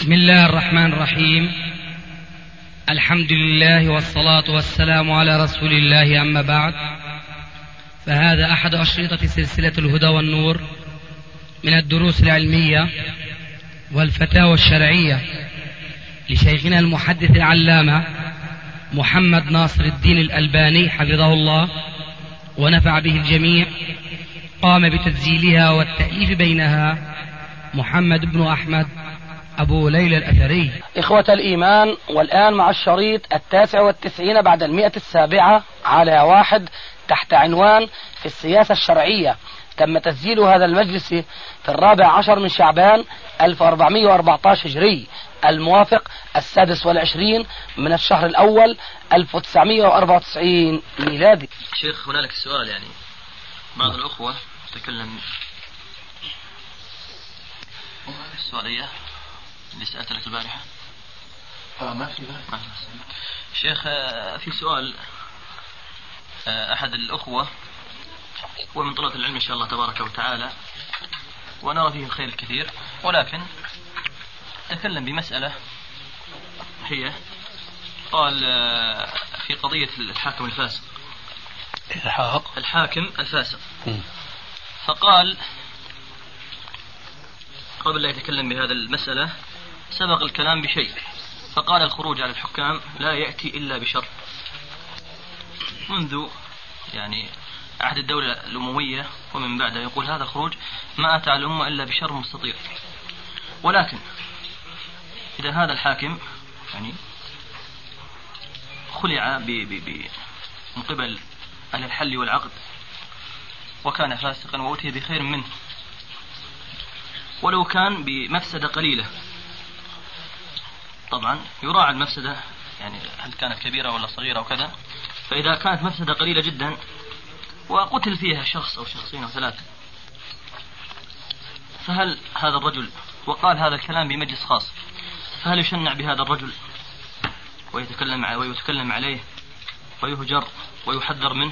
بسم الله الرحمن الرحيم. الحمد لله والصلاة والسلام على رسول الله، أما بعد، فهذا أحد أشرطة سلسلة الهدى والنور من الدروس العلمية والفتاوى الشرعية لشيخنا المحدث العلامة محمد ناصر الدين الألباني حفظه الله ونفع به الجميع. قام بتسجيلها والتأليف بينها محمد بن أحمد أبو ليلى الأثري. إخوة الإيمان، والآن مع الشريط 99 بعد 107 على 1 تحت عنوان في السياسة الشرعية. تم تسجيل هذا المجلس في 14 من شعبان 1414 هجري، الموافق 26 من الشهر الأول 1994 ميلادي. شيخ، هنالك سؤال، يعني بعض الأخوة تكلم السؤالية اللي سألت لك البارحة. ما في شيخ، في سؤال أحد الأخوة، ومن طلبة العلم إن شاء الله تبارك وتعالى، ونرى فيه الخير الكثير، ولكن تكلم بمسألة هي قال في قضية الحاكم الفاسق، الحاكم الفاسق، فقال قبل لا يتكلم بهذا المسألة سبق الكلام بشيء، فقال الخروج على الحكام لا يأتي إلا بشر. منذ يعني عهد الدولة الأموية ومن بعدها يقول هذا الخروج ما أتى على الأمة إلا بشر مستطير. ولكن إذا هذا الحاكم يعني خلع من قبل أهل الحل والعقد وكان فاسقا وأتي بخير منه، ولو كان بمفسدة قليلة، طبعا يراعى المفسدة، يعني هل كانت كبيرة ولا صغيرة وكذا. فإذا كانت مفسدة قليلة جدا وقتل فيها شخص أو شخصين أو ثلاثة، فهل هذا الرجل، وقال هذا الكلام بمجلس خاص، فهل يشنع بهذا الرجل ويتكلم عليه ويهجر ويحذر منه؟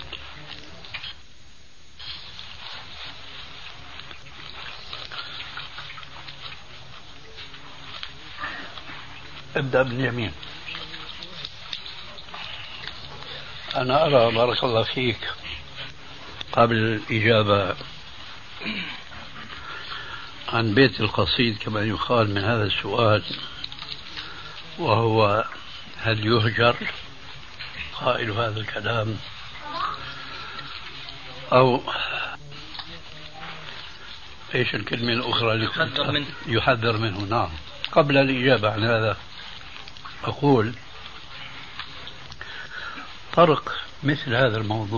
ابدأ باليمين. أنا أرى بارك الله فيك قبل الإجابة عن بيت القصيد كما يقال من هذا السؤال، وهو هل يهجر قائل هذا الكلام أو إيش الكلمة الأخرى؟ يحذر منه. نعم. قبل الإجابة عن هذا أقول طرق مثل هذا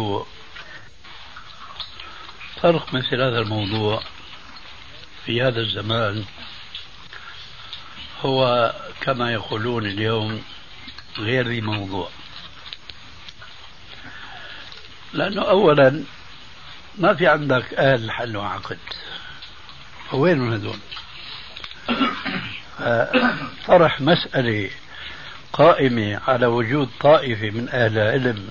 الموضوع في هذا الزمان هو كما يقولون اليوم غير ذي موضوع، لأنه أولا ما في عندك أهل حل وعقد، وين هذول؟ طرح مسألة قائمة على وجود طائفة من أهل العلم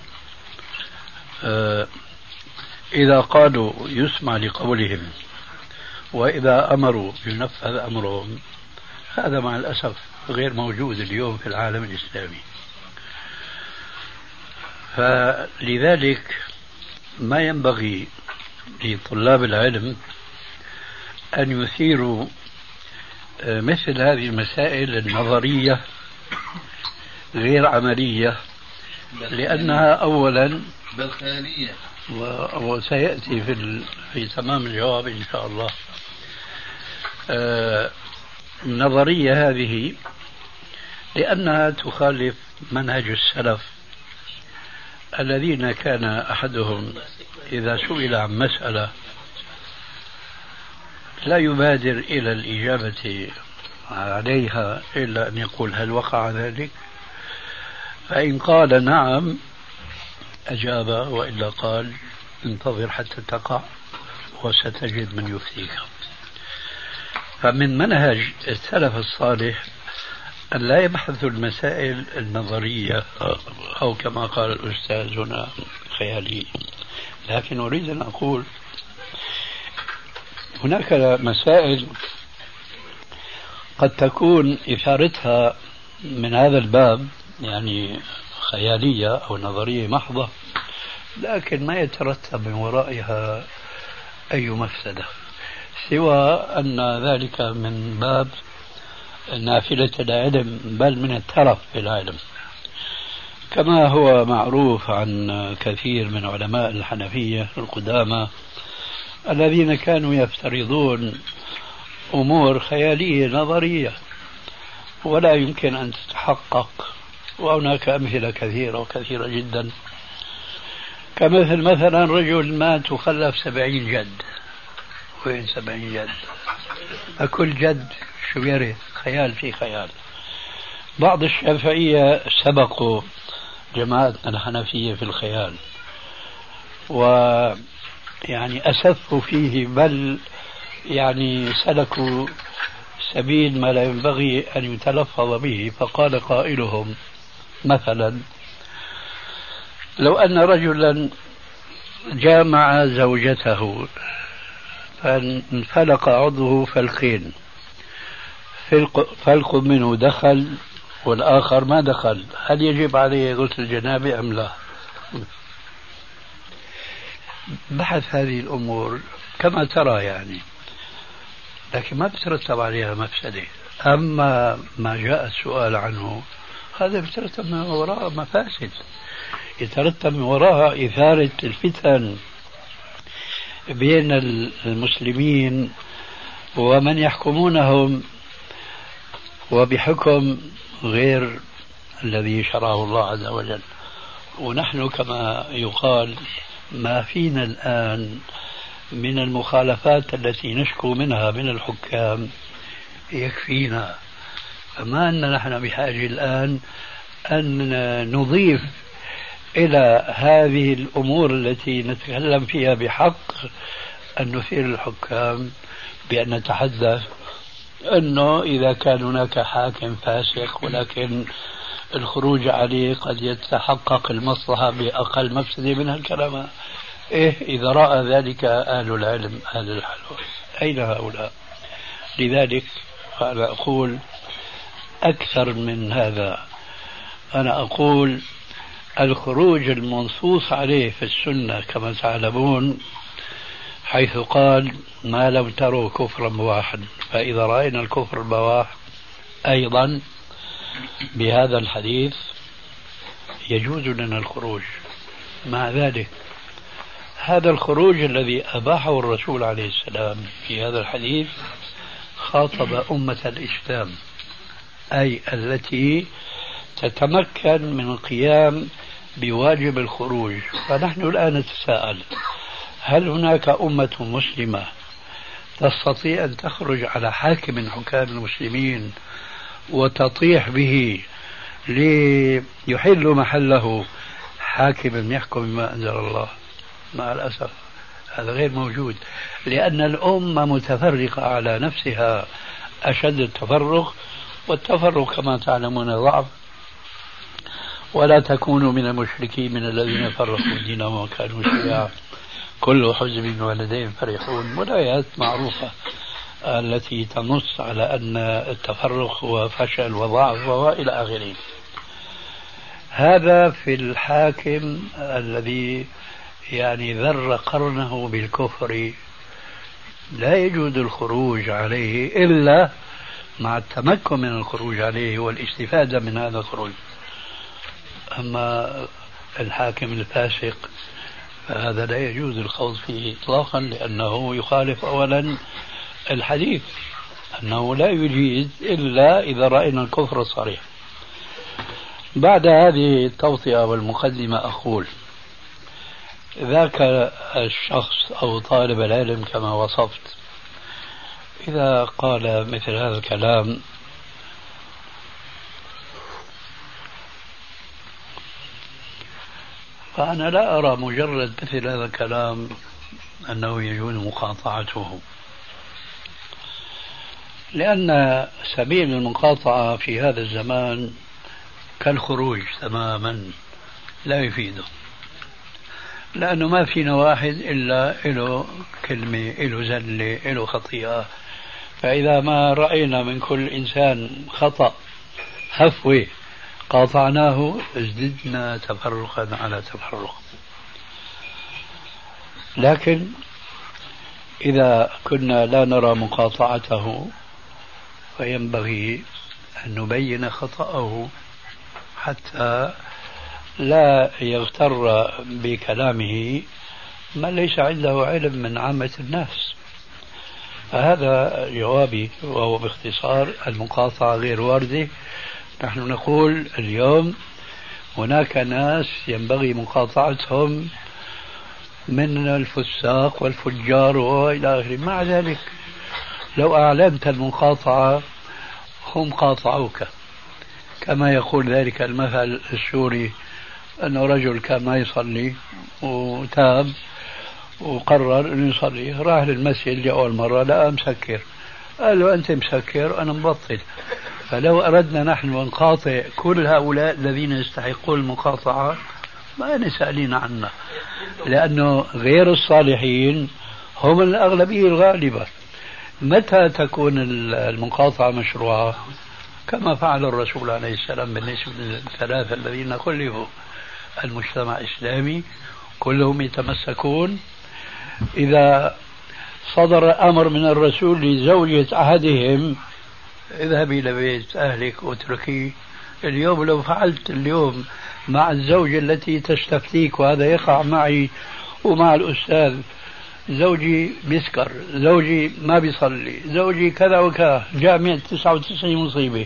إذا قالوا يسمع لقولهم وإذا أمروا ينفذ أمرهم، هذا مع الأسف غير موجود اليوم في العالم الإسلامي. فلذلك ما ينبغي لطلاب العلم أن يثيروا مثل هذه المسائل النظرية غير عملية، لأنها أولا بالخيالية، وسيأتي في تمام الجواب إن شاء الله. النظرية هذه لأنها تخالف منهج السلف الذين كان أحدهم إذا سئل عن مسألة لا يبادر إلى الإجابة عليها إلا أن يقول هل وقع ذلك؟ فإن قال نعم أجاب، وإلا قال انتظر حتى تقع وستجد من يفتيك. فمن منهج السلف الصالح أن لا يبحثوا المسائل النظرية أو كما قال الأستاذ هنا خيالية، لكن أريد أن أقول هناك مسائل قد تكون إثارتها من هذا الباب يعني خيالية أو نظرية محضة، لكن ما يترتب من ورائها أي مفسدة، سوى أن ذلك من باب نافلة العلم، بل من الترف في العلم، كما هو معروف عن كثير من علماء الحنفية القدامى الذين كانوا يفترضون أمور خيالية نظرية ولا يمكن أن تتحقق. وهناك أمثلة كثيرة وكثيرة جدا، كمثل مثلا رجل مات وخلف 70 جد. وين 70 جد؟ أكل جد شو يرث؟ خيال في خيال. بعض الشافعية سبقوا جماعتنا الحنفية في الخيال، ويعني أسفوا فيه، بل يعني سلكوا سبيل ما لا ينبغي أن يتلفظ به. فقال قائلهم مثلا: لو أن رجلا جامع زوجته فانفلق عضوه فلقين، فلق منه دخل والآخر ما دخل، هل يجب عليه غسل الجنابة أم لا؟ بحث هذه الأمور كما ترى يعني، لكن ما بترتب عليها مفسدة. أما ما جاء السؤال عنه هذا بيترتب من وراء مفاسد، يترتب من وراء إثارة الفتن بين المسلمين ومن يحكمونهم وبحكم غير الذي شرعه الله عز وجل. ونحن كما يقال ما فينا الآن من المخالفات التي نشكو منها من الحكام يكفينا، فما أن نحن بحاجة الآن أن نضيف إلى هذه الأمور التي نتكلم فيها بحق أن نثير الحكام بأن نتحدث أنه إذا كان هناك حاكم فاسق ولكن الخروج عليه قد يتحقق المصلحة بأقل مفسدة من الكلام. إيه إذا رأى ذلك أهل العلم أهل الحلول، أين هؤلاء؟ لذلك أنا أقول أكثر من هذا، أنا أقول الخروج المنصوص عليه في السنة كما تعلمون، حيث قال: ما لم تروا كفرا بواحا، فإذا رأينا الكفر البواح أيضا بهذا الحديث يجوز لنا الخروج. مع ذلك هذا الخروج الذي أباحه الرسول عليه السلام في هذا الحديث خاطب أمة الإسلام، أي التي تتمكن من القيام بواجب الخروج. فنحن الآن نتساءل: هل هناك أمة مسلمة تستطيع أن تخرج على حاكم من حكام المسلمين وتطيح به ليحل محله حاكم يحكم بما أنزل الله؟ مع الأسف هذا غير موجود، لأن الأمة متفرقة على نفسها أشد التفرق، والتفرق كما تعلمون ضعف. ولا تكونوا من المشركين من الذين فرقوا دينهم وكانوا شيعا كل حزب بما لديهم فرحون، والآيات معروفة التي تنص على أن التفرق هو فشل وضعف وإلى آخره. هذا في الحاكم الذي يعني ذر قرنه بالكفر لا يجوز الخروج عليه إلا مع التمكن من الخروج عليه والاستفادة من هذا الخروج. أما الحاكم الفاسق فهذا لا يجوز الخوض فيه إطلاقا، لأنه يخالف أولا الحديث أنه لا يجيز إلا إذا رأينا الكفر الصريح. بعد هذه التوطئة والمقدمة أقول: ذاك الشخص أو طالب العلم كما وصفت إذا قال مثل هذا الكلام فأنا لا أرى مجرد مثل هذا الكلام أنه يجوز مقاطعته، لأن سبيل المقاطعة في هذا الزمان كالخروج تماما لا يفيده، لأنه ما فينا واحد إلا له كلمة له زلة له خطيئة فإذا ما رأينا من كل إنسان خطأ هفوة قاطعناه ازددنا تفرقا على تفرق. لكن إذا كنا لا نرى مقاطعته فينبغي أن نبين خطأه حتى لا يغتر بكلامه من ليس عنده علم من عامة الناس. فهذا جوابي، وهو باختصار المقاطعة غير واردة. نحن نقول اليوم هناك ناس ينبغي مقاطعتهم من الفساق والفجار وإلى آخره. مع ذلك لو أعلنت المقاطعة هم قاطعوك، كما يقول ذلك المثل السوري أنه رجل كان ما يصلي وتاب وقرر أن يصلي، راح للمسجد لأول مرة لقى مسكر، قال له أنت مسكر أنا مبطل. فلو أردنا نحن أن نقاطع كل هؤلاء الذين يستحقون المقاطعة ما نسألين عنه، لأنه غير الصالحين هم الأغلبية الغالبة. متى تكون المقاطعة مشروعة؟ كما فعل الرسول عليه السلام بالنسبة للثلاثة الذين خلفوا. المجتمع الإسلامي كلهم يتمسكون. إذا صدر أمر من الرسول لزوجة أحدهم اذهبي إلى بيت أهلك واتركيه، اليوم لو فعلت اليوم مع الزوجة التي تستفتيك، وهذا يقع معي ومع الأستاذ، زوجي بيسكر، زوجي ما بيصلي، زوجي كذا وكذا، جامع 99 مصيبة،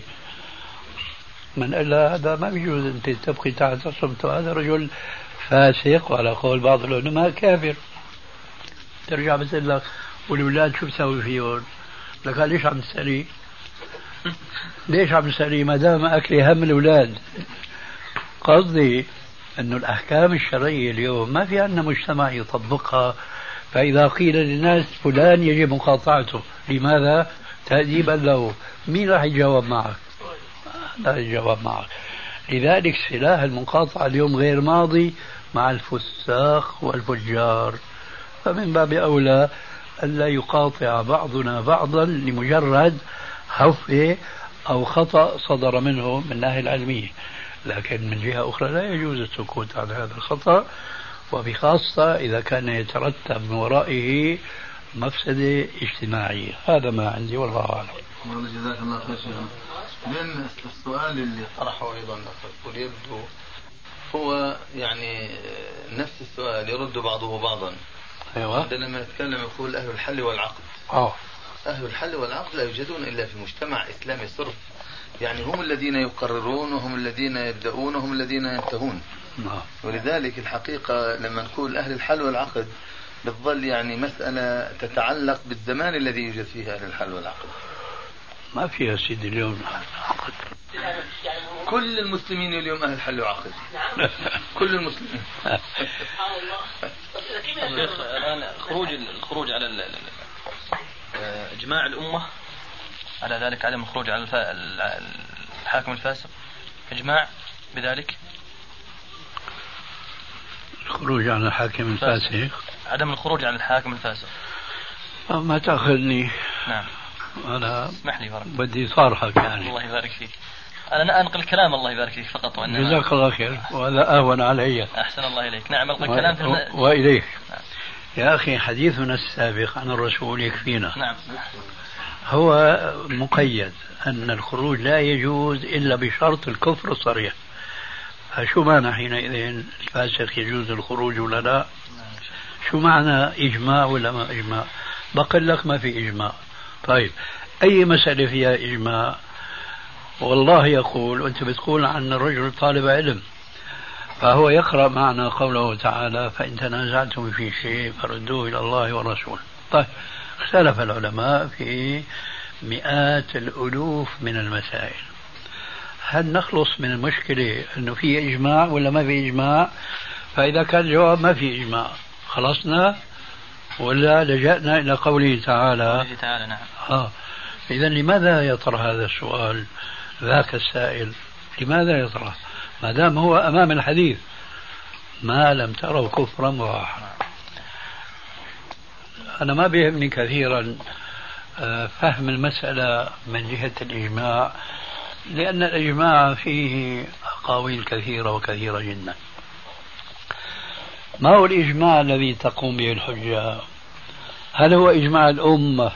من قال هذا ما بيجوز أنت تبقي تحت صمته، هذا رجل فاسق وعلى قول بعض العلماء كافر. ترجع بتقول لك والأولاد شو بسوي فيهم؟ لك ليش عم تسألي؟ ليش عم تسألي ما دام أكلي هم الأولاد؟ قصدي أنه الأحكام الشرعية اليوم ما في عندنا مجتمع يطبقها، فإذا قيل للناس فلان يجب مقاطعته، لماذا؟ تأديبا له. مين راح يجاوب معك؟ لا يجاوب معك. لذلك سلاح المقاطعة اليوم غير ماضي مع الفساق والفجار، فمن باب أولى ألا يقاطع بعضنا بعضا لمجرد هفوة أو خطأ صدر منه من الناحية العلمية. لكن من جهة أخرى لا يجوز السكوت عن هذا الخطأ، وبخاصة إذا كان يترتب من ورائه مفسدة اجتماعية. هذا ما عندي والله أعلم. جزاك الله خير شيخنا. لأن السؤال اللي طرحه أيضا يبدو هو يعني نفس السؤال يرد بعضه بعضا. أيوة. عندما نتكلم يقول أهل الحل والعقد. أهل الحل والعقد لا يوجدون إلا في مجتمع إسلامي صرف، يعني هم الذين يقررون وهم الذين يبدأون وهم الذين ينتهون. ولذلك الحقيقة لما نقول أهل الحل والعقد بتظل يعني مسألة تتعلق بالزمان الذي يوجد فيه أهل الحل والعقد. ما فيها سيدي اليوم عقد. كل المسلمين اليوم أهل حل وعقد. كل المسلمين. الآن الخروج على إجماع الأمة على ذلك، عدم الخروج على الحاكم الفاسق، إجماع بذلك. الخروج على الحاكم الفاسق، عدم الخروج على الحاكم الفاسق. ما تأخذني. نعم. أنا اسمح لي فرق. بدي صارحك يعني. الله يبارك فيك. أنا أنقل الكلام الله يبارك فيك فقط. جزاك الله خير، وهذا أهون علي. أحسن الله إليك. نعم ألقى الكلام في وإليك. نعم. يا أخي حديثنا السابق عن الرسول يكفينا. نعم. هو مقيد أن الخروج لا يجوز إلا بشرط الكفر الصريح. فشو معنى حينئذ الفاسق يجوز الخروج ولا لا؟ شو معنى إجماع ولا ما إجماع؟ بقول لك ما في إجماع. طيب أي مسألة فيها إجماع؟ والله يقول، وأنت بتقول عن الرجل طالب علم، فهو يقرأ معنا قوله تعالى فإن تنازعتم في شيء فردوه إلى الله والرسول. طيب اختلف العلماء في مئات الألوف من المسائل، هل نخلص من المشكلة أنه في إجماع ولا ما في إجماع؟ فإذا كان الجواب ما في إجماع خلصنا، ولا لجأنا إلى قوله تعالى؟ نعم. إذن لماذا يطرح هذا السؤال ذاك السائل؟ لماذا يطرح ما دام هو أمام الحديث ما لم تروا كفرا بواحا؟ أنا ما بيهمني كثيرا فهم المسألة من جهة الإجماع، لأن الإجماع فيه أقاويل كثيرة وكثيرة جدا. ما هو الإجماع الذي تقوم به الحجة؟ هل هو إجماع الأمة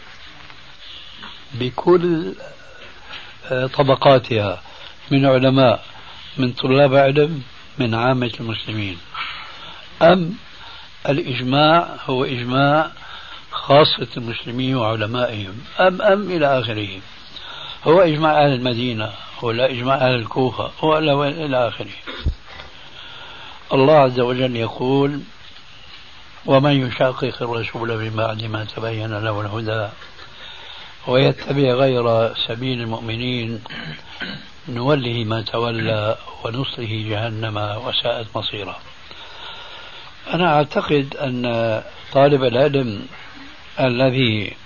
بكل طبقاتها من علماء، من طلاب علم، من عامة المسلمين، أم الإجماع هو إجماع خاصة المسلمين وعلمائهم، أم إلى آخره؟ هو إجماع أهل المدينة ولا إجماع أهل الكوفة ولا إلى آخره؟ الله عز وجل يقول: ومن يشاقق الرسول من بعد ما تبين له الهدى ويتبع غير سبيل المؤمنين نوله ما تولى ونصله جهنم وساءت مصيرا. أنا أعتقد أن طالب العلم الذي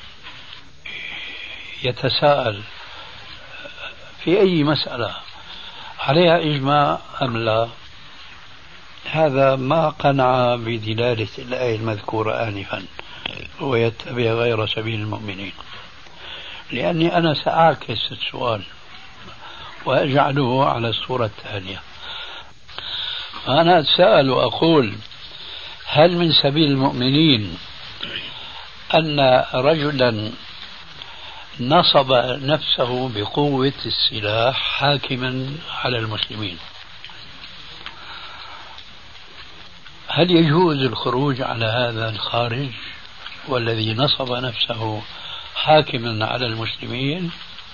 يتساءل في أي مسألة عليها إجماع أم لا، هذا ما قنع بدلالة الآية المذكورة آنفا ويتبع غير سبيل المؤمنين، لأني أنا سأعكس السؤال وأجعله على الصورة التالية. فأنا أتساءل وأقول: هل من سبيل المؤمنين أن رجلا نصب نفسه بقوة السلاح حاكما على المسلمين، هل يجوز الخروج على هذا الخارج والذي نصب نفسه حاكما على المسلمين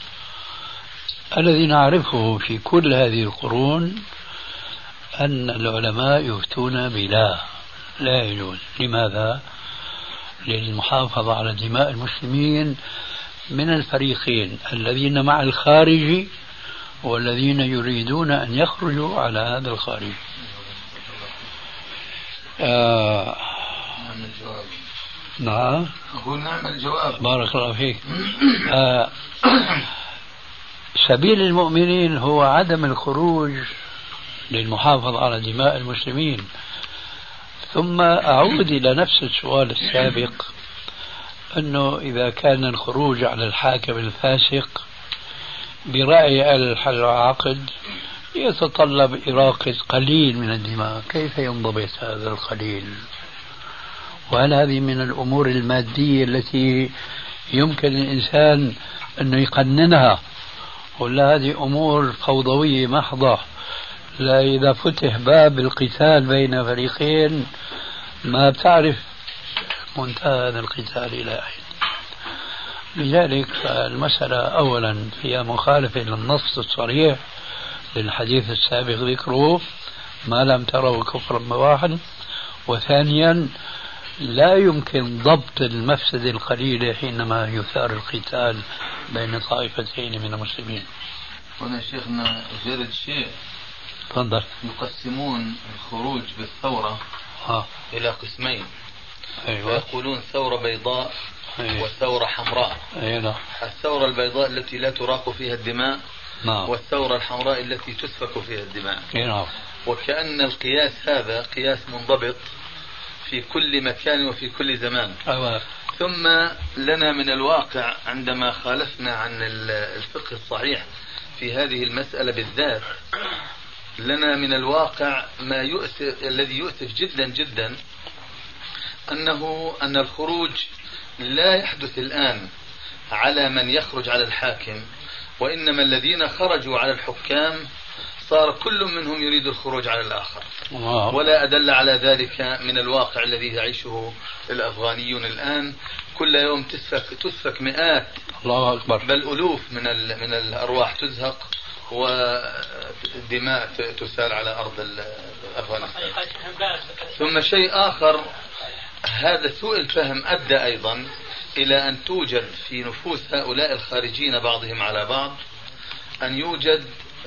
الذي نعرفه في كل هذه القرون أن العلماء يفتون بلا، لا يجوز. لماذا؟ للمحافظة على دماء المسلمين من الفريقين، الذين مع الخارج والذين يريدون أن يخرجوا على هذا الخارج. نعم، أقول نعم الجواب. بارك الله فيك. سبيل المؤمنين هو عدم الخروج للمحافظة على دماء المسلمين. ثم أعود إلى نفس السؤال السابق، أنه إذا كان الخروج على الحاكم الفاسق برأي أهل الحل والعقد يتطلب إراقة قليل من الدماء، كيف ينضبط هذا القليل؟ وهل هذه من الأمور المادية التي يمكن الإنسان أنه يقننها، ولا هذه أمور فوضوية محضة؟ لا، إذا فتح باب القتال بين فريقين ما بتعرف منتهى هذا القتال إلى أين. لذلك المسألة أولا فيها مخالفة للنص الصريح للحديث السابق ذكره: ما لم تروا كفرا بواحا. وثانيا لا يمكن ضبط المفسدة القليلة حينما يثار القتال بين طائفتين من المسلمين. هنا شيخنا جرد شيء، تفضل. يقسمون الخروج بالثورة إلى قسمين. أيوة. يقولون ثورة بيضاء وثورة حمراء. أيوة. الثورة البيضاء التي لا تراق فيها الدماء، والثورة الحمراء التي تسفك فيها الدماء. أيوة. وكأن القياس هذا قياس منضبط في كل مكان وفي كل زمان. أيوة. ثم لنا من الواقع عندما خالفنا عن الفقه الصحيح في هذه المسألة بالذات، لنا من الواقع ما يؤسف، الذي يؤسف جدا جدا، أن الخروج لا يحدث الآن على من يخرج على الحاكم، وإنما الذين خرجوا على الحكام صار كل منهم يريد الخروج على الآخر. ولا أدل على ذلك من الواقع الذي يعيشه الأفغانيون الآن. كل يوم تسفك مئات، الله أكبر، بل ألوف من الأرواح تزهق ودماء تسال على أرض أفغانستان. ثم شيء آخر، هذا سوء الفهم أدى أيضا إلى أن توجد في نفوس هؤلاء الخارجين بعضهم على بعض أن يوجد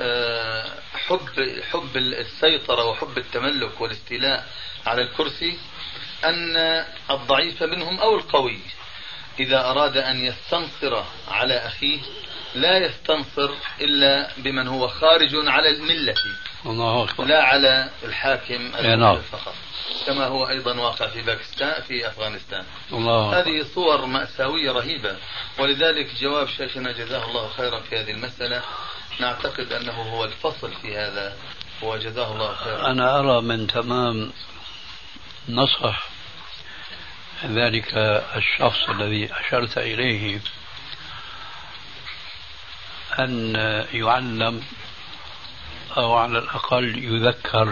حب السيطرة وحب التملك والاستيلاء على الكرسي، أن الضعيف منهم أو القوي إذا أراد أن يستنصر على أخيه لا يستنصر إلا بمن هو خارج على الملة، الله أكبر، لا على الحاكم فقط. كما هو أيضا واقع في باكستان في أفغانستان. الله. هذه صور مأساوية رهيبة. ولذلك جواب شيخنا جزاه الله خيرا في هذه المسألة نعتقد أنه هو الفصل في هذا، وجزاه الله خيرا. أنا أرى من تمام نصح ذلك الشخص الذي أشرت إليه أن يعلم أو على الأقل يذكر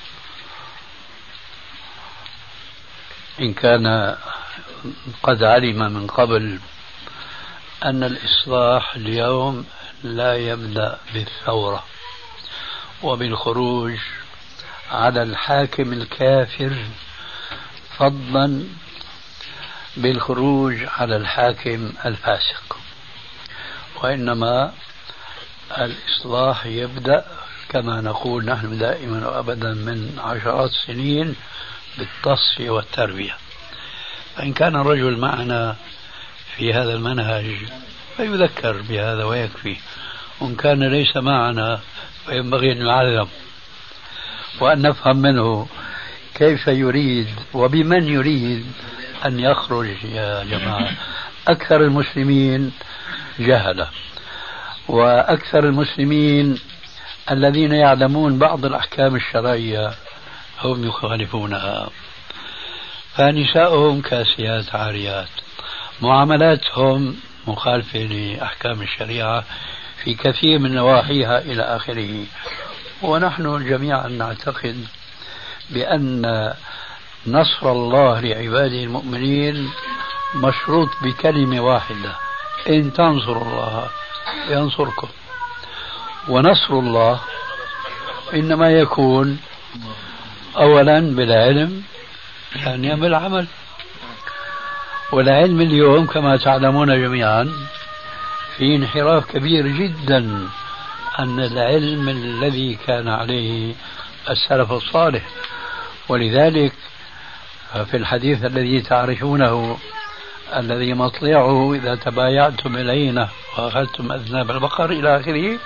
إن كان قد علم من قبل أن الإصلاح اليوم لا يبدأ بالثورة وبالخروج على الحاكم الكافر فضلا بالخروج على الحاكم الفاسق، وإنما الإصلاح يبدأ كما نقول نحن دائما وأبدا من عشرات السنين بالتصفية والتربية. فإن كان الرجل معنا في هذا المنهج فيذكر بهذا ويكفي، وإن كان ليس معنا فينبغي أن يعلم وأن نفهم منه كيف يريد وبمن يريد أن يخرج. يا جماعة أكثر المسلمين جهلة، وأكثر المسلمين الذين يعلمون بعض الأحكام الشرعية هم يخالفونها، فنساؤهم كاسيات عاريات، معاملاتهم مخالفة لأحكام الشريعة في كثير من نواحيها إلى آخره. ونحن جميعا نعتقد بأن نصر الله لعباده المؤمنين مشروط بكلمة واحدة: إن تنصروا الله ينصركم. ونصر الله إنما يكون أولا بالعلم، ثانيا بالعمل. والعلم اليوم كما تعلمون جميعا في انحراف كبير جدا عن العلم الذي كان عليه السلف الصالح. ولذلك في الحديث الذي تعرفونه الذي مطلعه إذا تبايعتم إلينا وأخذتم أذناب البقر إلى آخره: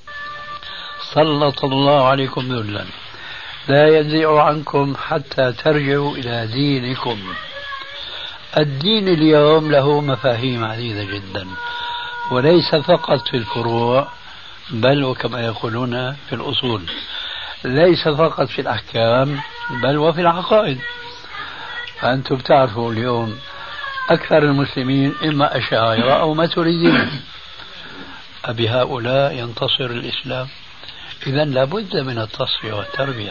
سلط الله عليكم ذلا لا ينزع عنكم حتى ترجعوا إلى دينكم. الدين اليوم له مفاهيم عديدة جدا، وليس فقط في الفروع بل وكما يقولون في الأصول، ليس فقط في الأحكام بل وفي العقائد. فأنتم تعرفوا اليوم أكثر المسلمين إما أشاعرة أو ماتريديين. أبهؤلاء ينتصر الإسلام؟ إذا لابد من التصفية والتربية.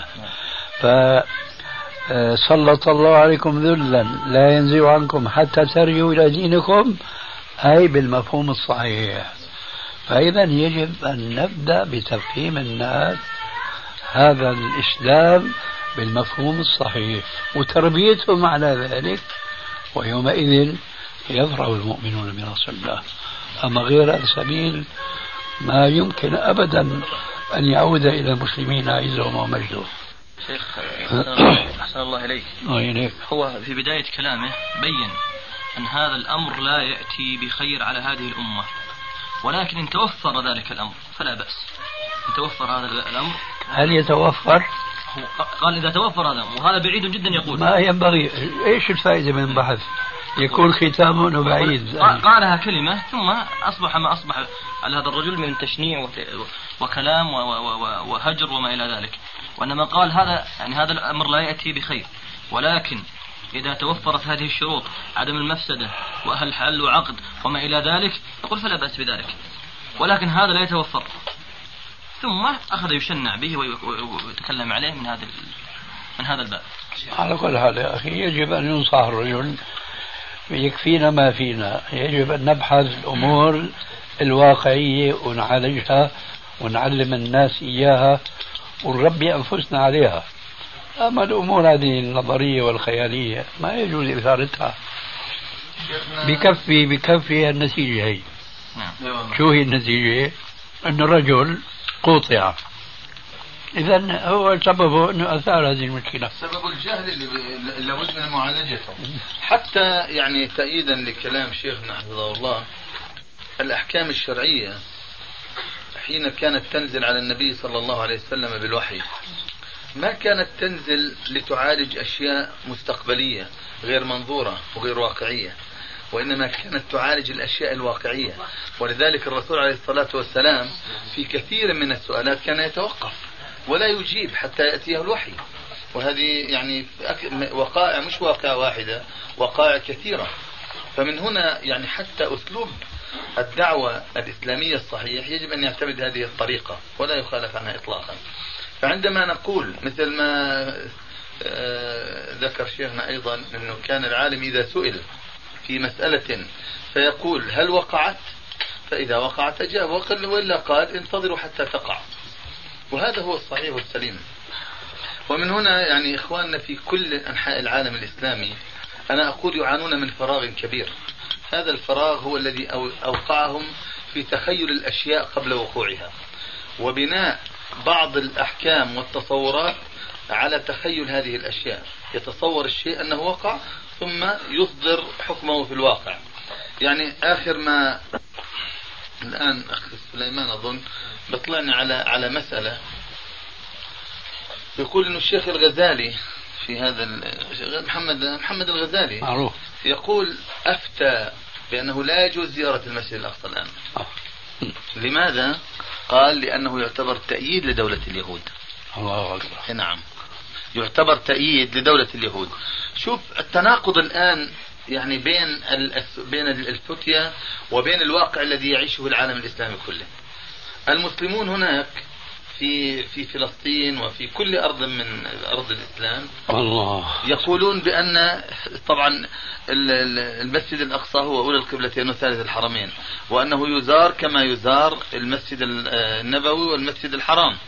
فسلط الله عليكم ذلا لا ينزع عنكم حتى ترجعوا إلى دينكم، أي بالمفهوم الصحيح. فإذا يجب أن نبدأ بتفهيم الناس هذا الإسلام بالمفهوم الصحيح وتربيتهم على ذلك، ويومئذ يفرح المؤمنون بنصر الله. أما غير السبيل ما يمكن أبدا أن يعود إلى المسلمين عزهم ومجدهم. شيخ أحسن الله إليك. هو في بداية كلامه بين أن هذا الأمر لا يأتي بخير على هذه الأمة، ولكن إن توفر ذلك الأمر فلا بأس. إن توفر هذا الأمر، هل يتوفر؟ قال إذا توفر هذا، وهذا بعيد جدا. يقول ما ينبغي. إيش الفائدة من البحث؟ يكون ختامه بعيد. قالها كلمة ثم أصبح ما أصبح على هذا الرجل من تشنيع وكلام وهجر وما إلى ذلك. وإنما قال هذا يعني هذا الأمر لا يأتي بخير، ولكن إذا توفرت هذه الشروط: عدم المفسدة وأهل حل وعقد وما إلى ذلك، يقول فلا بأس بذلك. ولكن هذا لا يتوفر. ثم أخذ يشنع به ويتكلم عليه من هذا الباب. على كل حال يا أخي يجب أن ينصح الرجل، يكفينا ما فينا. يجب أن نبحث الأمور الواقعية ونعالجها ونعلم الناس إياها ونربي أنفسنا عليها. أما الأمور هذه النظرية والخيالية ما يجوز إثارتها. بكفي النتيجة هي. شو هي النتيجة؟ أن الرجل قوطع. إذن هو سببه أنه أثار هذه المشكلة. سبب الجهل اللي لابد من معالجته. حتى يعني تأييدا لكلام شيخنا حفظه الله، الأحكام الشرعية حين كانت تنزل على النبي صلى الله عليه وسلم بالوحي ما كانت تنزل لتعالج أشياء مستقبلية غير منظورة وغير واقعية، وإنما كانت تعالج الأشياء الواقعية. ولذلك الرسول عليه الصلاة والسلام في كثير من السؤالات كان يتوقف ولا يجيب حتى يأتيه الوحي. وهذه يعني وقائع، مش واقعة واحدة، وقائع كثيرة. فمن هنا يعني حتى أسلوب الدعوة الإسلامية الصحيح يجب أن يعتمد هذه الطريقة ولا يخالف عنها إطلاقا. فعندما نقول مثل ما ذكر شيخنا أيضا أنه كان العالم إذا سئل في مسألة فيقول هل وقعت، فإذا وقعت أجاب، وإلا قال انتظروا حتى تقع. وهذا هو الصحيح والسليم. ومن هنا يعني إخواننا في كل أنحاء العالم الإسلامي أنا أقول يعانون من فراغ كبير. هذا الفراغ هو الذي أوقعهم في تخيل الأشياء قبل وقوعها، وبناء بعض الأحكام والتصورات على تخيل هذه الأشياء. يتصور الشيء أنه وقع ثم يصدر حكمه في الواقع. يعني آخر ما الآن أخ سليمان أظن بطلعني على مسألة، يقول إنه الشيخ الغزالي في هذا محمد الغزالي معروف، يقول أفتى بأنه لا يجوز زيارة المسجد الأقصى الآن. لماذا؟ قال لأنه يعتبر تأييد لدولة اليهود. الله أكبر. نعم، يعتبر تأييد لدولة اليهود. شوف التناقض الآن يعني بين الفتية وبين الواقع الذي يعيشه العالم الإسلامي كله. المسلمون هناك في فلسطين وفي كل أرض من أرض الإسلام الله يقولون بأن طبعا المسجد الأقصى هو أولى القبلتين وثالث الحرمين، وأنه يزار كما يزار المسجد النبوي والمسجد الحرام.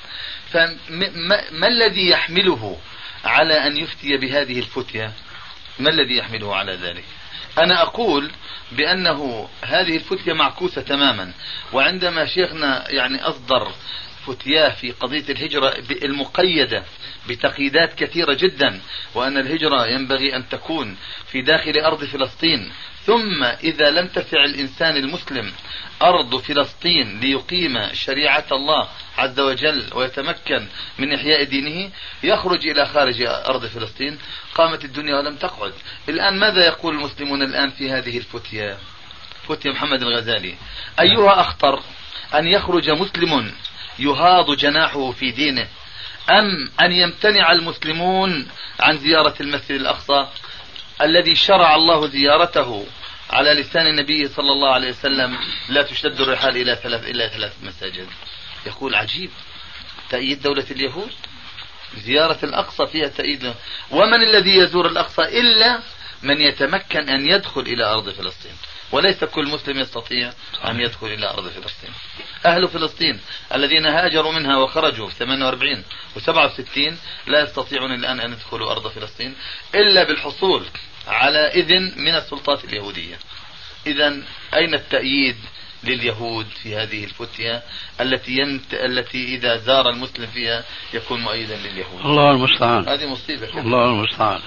فما الذي يحمله على أن يفتي بهذه الفتية؟ ما الذي يحمله على ذلك؟ أنا أقول بأنه هذه الفتية معكوسة تماما. وعندما شيخنا يعني أصدر فتياه في قضية الهجرة المقيدة بتقييدات كثيرة جدا، وأن الهجرة ينبغي أن تكون في داخل أرض فلسطين، ثم إذا لم تسع الإنسان المسلم أرض فلسطين ليقيم شريعة الله عز وجل ويتمكن من إحياء دينه يخرج إلى خارج أرض فلسطين. قامت الدنيا ولم تقعد. الآن ماذا يقول المسلمون الآن في هذه الفتية؟ فتية محمد الغزالي أيها أخطر، أن يخرج مسلم يهاض جناحه في دينه، أم أن يمتنع المسلمون عن زيارة المسجد الأقصى الذي شرع الله زيارته على لسان النبي صلى الله عليه وسلم لا تشتد الرحال إلى ثلاث مساجد. يقول عجيب، تأييد دولة اليهود، زيارة الأقصى فيها تأييد. ومن الذي يزور الأقصى إلا من يتمكن أن يدخل إلى أرض فلسطين، وليس كل مسلم يستطيع أن يدخل إلى أرض فلسطين. أهل فلسطين الذين هاجروا منها وخرجوا في 48 و67 لا يستطيعون الآن أن يدخلوا أرض فلسطين إلا بالحصول على إذن من السلطات اليهودية. إذن أين التأييد لليهود في هذه الفتية التي إذا زار المسلم فيها يكون مؤيدا لليهود؟ الله المستعان. هذه مصيبة. الله المستعان.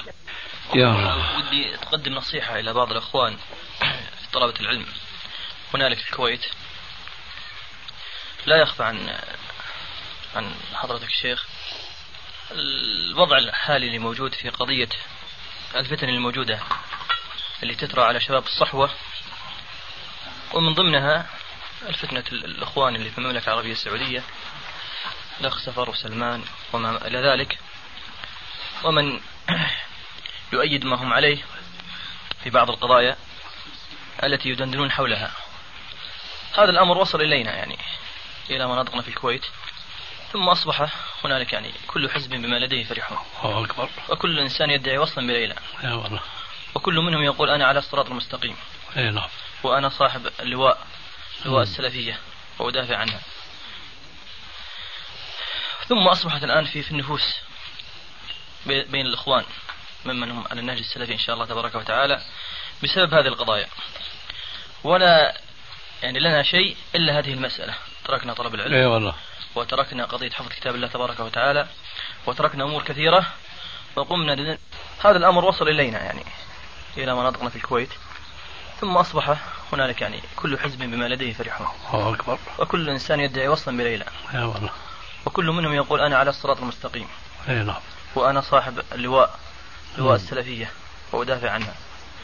ودي أقدم نصيحة إلى بعض الأخوان في طلبة العلم هنالك في الكويت. لا يخفى عن حضرتك الشيخ الوضع الحالي اللي موجود في قضية الفتن الموجودة اللي تترى على شباب الصحوة، ومن ضمنها الفتنة الأخوان اللي في المملكة العربية السعودية، الأخ سفر وسلمان وما إلى ذلك، ومن يؤيد ما هم عليه في بعض القضايا التي يدندنون حولها. هذا الأمر وصل إلينا يعني إلى مناطقنا في الكويت، ثم أصبح هنالك يعني كل حزب بما لديه فرحون، وكل إنسان يدعي وصلا بليلة، وكل منهم يقول أنا على الصراط المستقيم، وأنا صاحب لواء السلفية وأدافع عنها. ثم أصبحت الآن في النفوس بين الإخوان ممن هم على النهج السلفي إن شاء الله تبارك وتعالى بسبب هذه القضايا. ولا يعني لنا شيء إلا هذه المسألة. تركنا طلب العلم وتركنا قضية حفظ كتاب الله تبارك وتعالى وتركنا أمور كثيرة وقمنا هذا الأمر وصل إلينا يعني إلى مناطقنا في الكويت، ثم أصبح هنالك يعني كل حزب بما لديه فرحون، وكل إنسان يدعي وصلا بليلة، وكل منهم يقول أنا على الصراط المستقيم، نعم. وأنا صاحب اللواء، لواء السلفية، وأدافع عنها.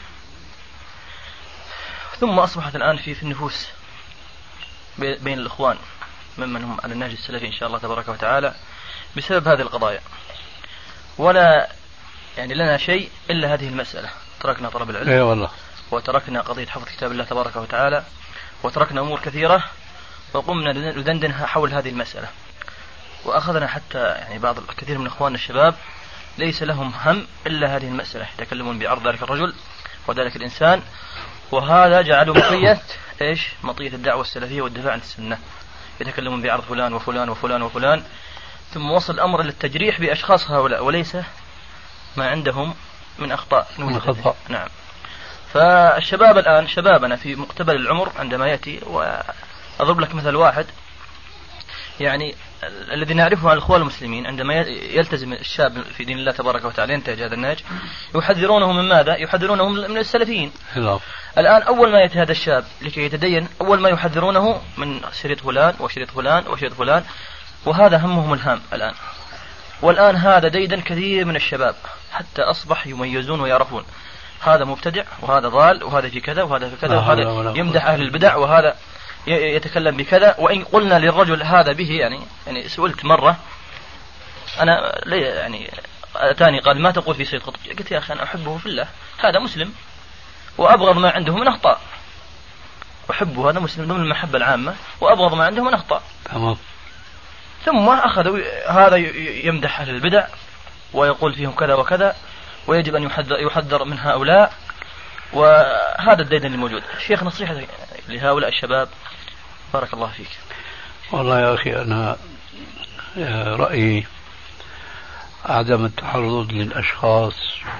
ثم أصبحت الآن في النفوس بين الإخوان ممن هم على النهج السلفي إن شاء الله تبارك وتعالى بسبب هذه القضايا، ولا يعني لنا شيء إلا هذه المسألة. تركنا طلب العلم، أي والله، وتركنا قضية حفظ كتاب الله تبارك وتعالى، وتركنا أمور كثيرة، وقمنا ندندن حول هذه المسألة. وأخذنا حتى يعني بعض الكثير من إخواننا الشباب ليس لهم هم إلا هذه المسألة، يتكلمون بعرض ذلك الرجل وذلك الإنسان، وهذا جعلوا مطية مطية الدعوة السلفية والدفاع عن السنة. يتكلمون بعرض فلان وفلان وفلان وفلان، ثم وصل الأمر للتجريح بأشخاص هؤلاء وليس ما عندهم من أخطاء. نعم. فالشباب الآن شبابنا في مقتبل العمر عندما يأتي، وأضرب لك مثل واحد يعني الذي نعرفه عن الأخوان المسلمين، عندما يلتزم الشاب في دين الله تبارك وتعالى ينتهج هذا النهج، يحذرونه من ماذا؟ يحذرونه من السلفيين. الآن أول ما يأتي هذا الشاب لكي يتدين، أول ما يحذرونه من شريط فلان وشريط فلان وشريط فلان، وهذا همهم الهام الآن. والآن هذا ديدا كثير من الشباب حتى أصبح يميزون ويعرفون هذا مبتدع وهذا ضال وهذا في كذا وهذا في كذا، وهذا يمدح أهل البدع وهذا يتكلم بكذا. وإن قلنا للرجل هذا به يعني سئلت مرة أنا يعني أتاني قال ما تقول في سيد قطب؟ قلت يا أخي أنا أحبه في الله، هذا مسلم وأبغض ما عنده من أخطاء. أحبه، هذا مسلم ضمن المحبة العامة، وأبغض ما عنده من أخطاء. تمام. ثم أخذوا هذا يمدح أهل البدع ويقول فيهم كذا وكذا، ويجب أن يحذر من هؤلاء، وهذا الديدن الموجود. شيخ نصيحة لهؤلاء الشباب بارك الله فيك. والله يا أخي أنا رأيي عدم التعرض للأشخاص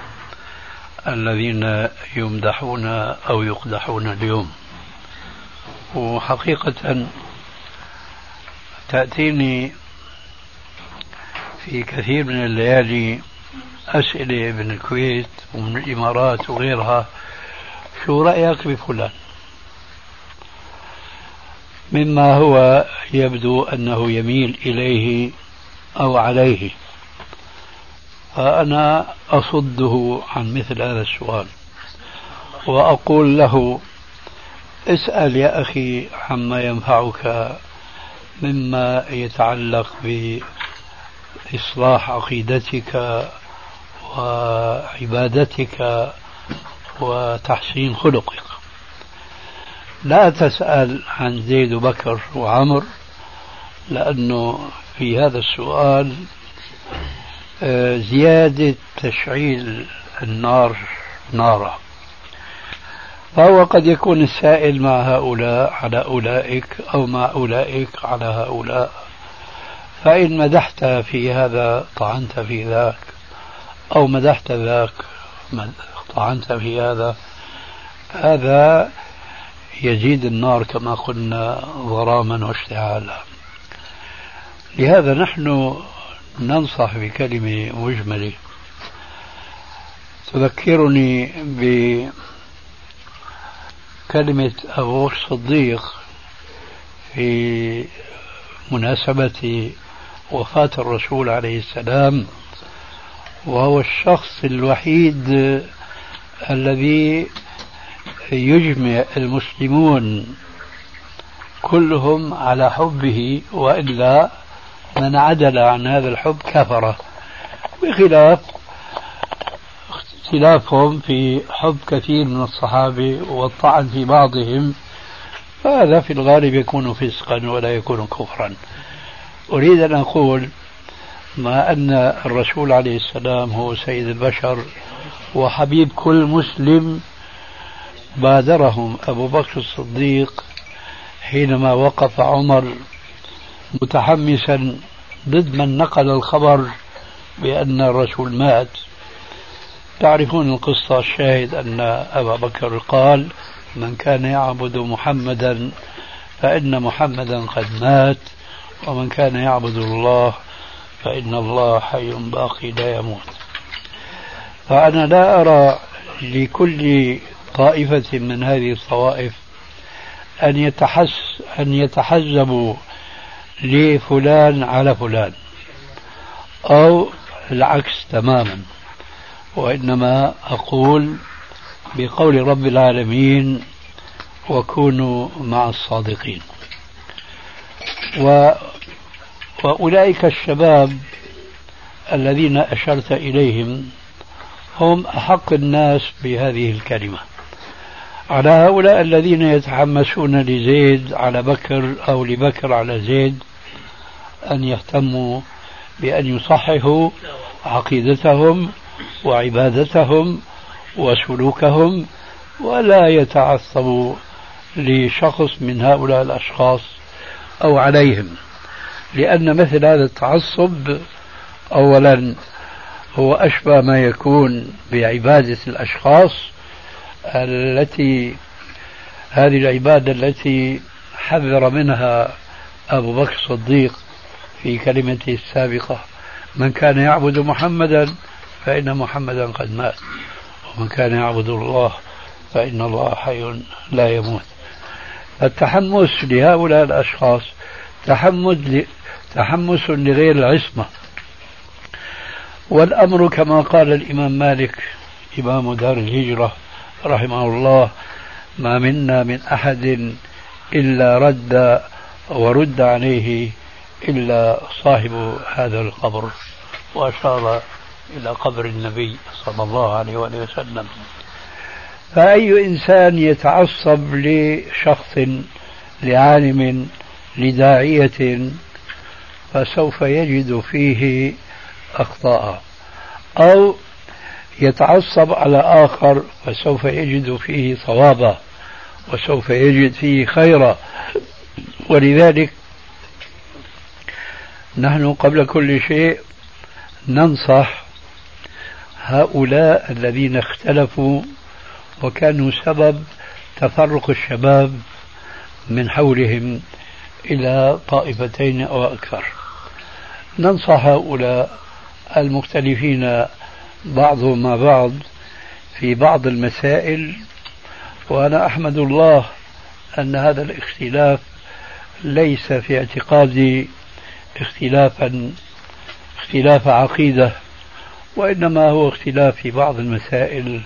الذين يمدحون أو يقدحون اليوم. وحقيقة تأتيني في كثير من الليالي أسئلة من الكويت ومن الإمارات وغيرها، شو رأيك بفلان، مما هو يبدو أنه يميل إليه أو عليه. فأنا أصده عن مثل هذا السؤال وأقول له اسأل يا أخي عما ينفعك مما يتعلق بإصلاح عقيدتك وعبادتك وتحسين خلقك. لا تسأل عن زيد وبكر وعمر، لأنه في هذا السؤال زيادة تشعيل النار نارا. فهو قد يكون السائل مع هؤلاء على أولئك أو مع أولئك على هؤلاء، فإن مدحت في هذا طعنت في ذاك، أو مدحت ذاك طعنت في هذا، هذا يزيد النار كما قلنا ضراما واشتعالا. لهذا نحن ننصح بكلمة مجملة تذكرني بكلمة أبو بكر الصديق في مناسبة وفاة الرسول عليه السلام، وهو الشخص الوحيد الذي يجمع المسلمون كلهم على حبه، وإلا من عدل عن هذا الحب كفر، بخلاف اختلافهم في حب كثير من الصحابة والطعن في بعضهم، فهذا في الغالب يكون فسقا ولا يكون كفرا. أريد أن أقول ما أن الرسول عليه السلام هو سيد البشر وحبيب كل مسلم، بادرهم أبو بكر الصديق حينما وقف عمر متحمسا ضد من نقل الخبر بأن الرسول مات. تعرفون القصة، الشاهد أن أبا بكر قال من كان يعبد محمدا فإن محمدا قد مات، ومن كان يعبد الله فإن الله حي باقي لا يموت. فأنا لا أرى لكل طائفة من هذه الطوائف أن يتحزبوا لفلان على فلان، أو العكس تماما، وإنما أقول بقول رب العالمين وكونوا مع الصادقين. وأولئك الشباب الذين أشرت إليهم هم أحق الناس بهذه الكلمة على هؤلاء الذين يتحمسون لزيد على بكر أو لبكر على زيد، أن يهتموا بأن يصححوا عقيدتهم وعبادتهم وسلوكهم، ولا يتعصبوا لشخص من هؤلاء الأشخاص أو عليهم، لأن مثل هذا التعصب أولا هو أشبه ما يكون بعبادة الأشخاص هذه العبادة التي حذر منها أبو بكر الصديق في كلمته السابقة: من كان يعبد محمدا فإن محمدا قد مات، ومن كان يعبد الله فإن الله حي لا يموت. التحمس لهؤلاء الأشخاص تحمس لغير العصمة، والأمر كما قال الإمام مالك إمام دار الهجرة رحمه الله: ما منا من أحد إلا ورد عليه إلا صاحب هذا القبر، وأشار إلى قبر النبي صلى الله عليه وسلم. فأي إنسان يتعصب لشخص، لعالم، لداعية، فسوف يجد فيه أخطاء، أو يتعصب على آخر فسوف يجد فيه صوابا وسوف يجد فيه خيرا. ولذلك نحن قبل كل شيء ننصح هؤلاء الذين اختلفوا وكانوا سبب تفرق الشباب من حولهم إلى طائفتين أو أكثر. ننصح هؤلاء المختلفين بعضهم مع بعض في بعض المسائل، وأنا أحمد الله أن هذا الاختلاف ليس في اعتقادي اختلاف عقيدة، وإنما هو اختلاف في بعض المسائل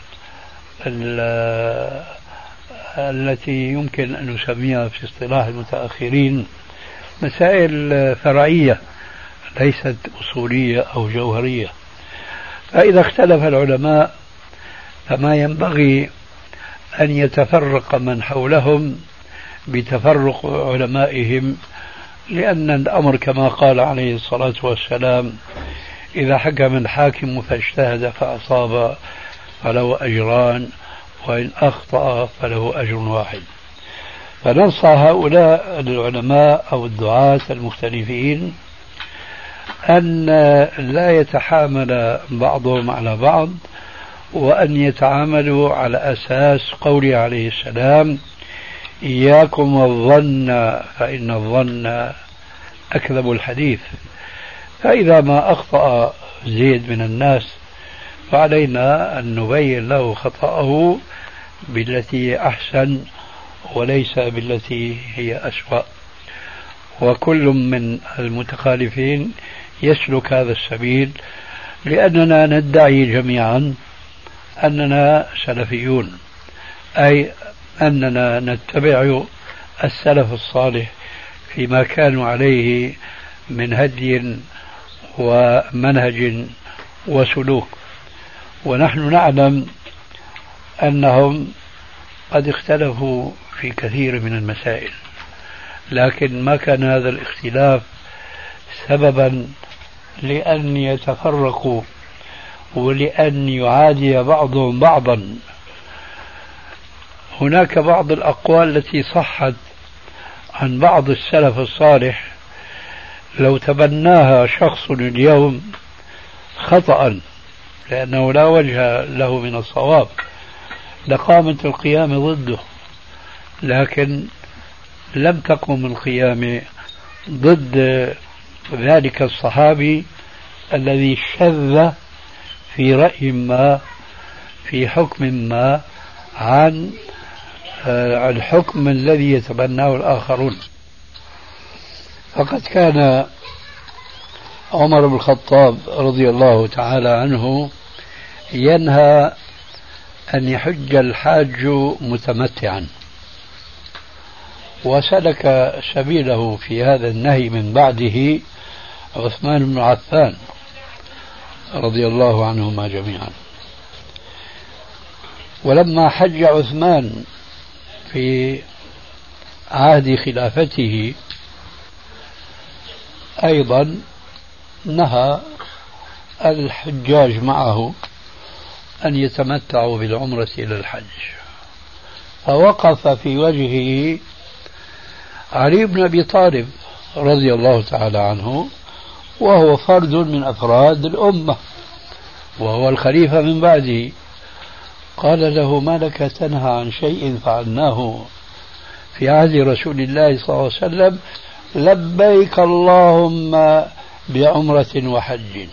التي يمكن أن نسميها في اصطلاح المتأخرين مسائل فرعية ليست أصولية أو جوهرية. فإذا اختلف العلماء فما ينبغي أن يتفرق من حولهم بتفرق علمائهم، لأن الأمر كما قال عليه الصلاة والسلام: إذا حكم الحاكم فاجتهد فأصاب فله أجران، وإن أخطأ فله أجر واحد. فننصح هؤلاء العلماء أو الدعاة المختلفين أن لا يتحامل بعضهم على بعض، وأن يتعاملوا على أساس قوله عليه السلام: إياكم والظن فإن الظن أكذب الحديث. فإذا ما أخطأ زيد من الناس فعلينا أن نبين له خطأه بالتي أحسن وليس بالتي هي أسوأ، وكل من المتخالفين يسلك هذا السبيل، لأننا ندعي جميعا أننا سلفيون، أي أننا نتبع السلف الصالح فيما كانوا عليه من هدي ومنهج وسلوك. ونحن نعلم أنهم قد اختلفوا في كثير من المسائل، لكن ما كان هذا الاختلاف سببا لأن يتفرقوا ولأن يعادي بعضهم بعضا. هناك بعض الأقوال التي صحت عن بعض السلف الصالح لو تبناها شخص اليوم خطأ، لأنه لا وجه له من الصواب، لقامت القيامة ضده، لكن لم تقم القيامة ضد ذلك الصحابي الذي شذ في رأي ما في حكم ما عن الحكم الذي يتبناه الآخرون. فقد كان عمر بن الخطاب رضي الله تعالى عنه ينهى أن يحج الحاج متمتعا، وسلك سبيله في هذا النهي من بعده عثمان بن عفان رضي الله عنهما جميعا. ولما حج عثمان في عهد خلافته أيضا نهى الحجاج معه أن يتمتعوا بالعمرة إلى الحج، فوقف في وجهه علي بن أبي طالب رضي الله تعالى عنه، وهو فرد من أفراد الأمة وهو الخليفة من بعده. قال له: ما لك تنهى عن شيء فعلناه في عهد رسول الله صلى الله عليه وسلم؟ لبيك اللهم بعمرة وحج.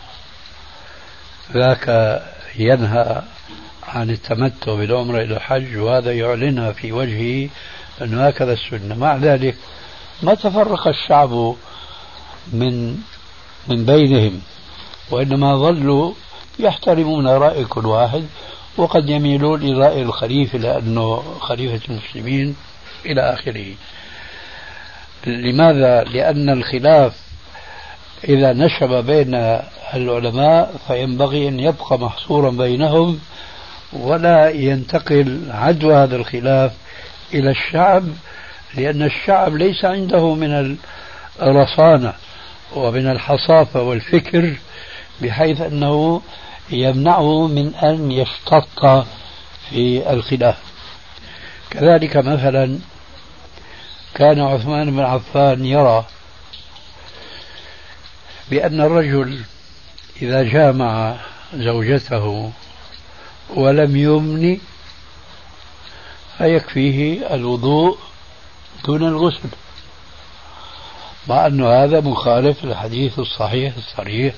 ذاك ينهى عن التمتع بالعمرة إلى الحج، وهذا يعلنها في وجهه أنه هكذا السنة. مع ذلك ما تفرق الشعب من بينهم، وإنما ظلوا يحترمون رأي كل واحد، وقد يميلون إلى رأي الخليفة لأنه خليفة المسلمين إلى آخره. لماذا؟ لأن الخلاف إذا نشب بين العلماء فينبغي أن يبقى محصورا بينهم، ولا ينتقل عدوى هذا الخلاف إلى الشعب، لأن الشعب ليس عنده من الرصانة ومن الحصافة والفكر بحيث أنه يمنعه من أن يشتط في الخلاف. كذلك مثلا كان عثمان بن عفان يرى بأن الرجل إذا جامع زوجته ولم يمن فيكفيه الوضوء دون الغسل، مع أن هذا مخالف للحديث الصحيح الصريح: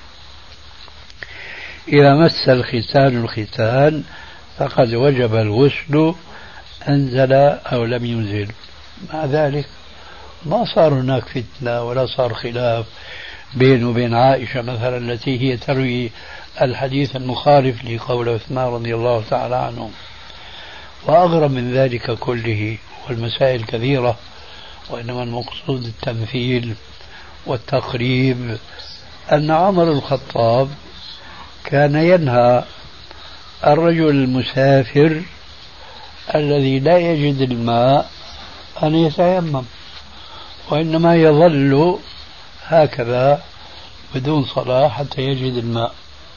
إذا مس الختان الختان فقد وجب الغسل أنزل أو لم ينزل. مع ذلك ما صار هناك فتنة ولا صار خلاف بينه وبين عائشة مثلا التي هي تروي الحديث المخالف لقول عثمان رضي الله تعالى عنه. وأغرب من ذلك كله والمسائل كثيرة، وإنما المقصود التمثيل والتقريب، أن عمر الخطاب كان ينهى الرجل المسافر الذي لا يجد الماء أن يتيمم، وإنما يظل هكذا بدون صلاة حتى يجد الماء،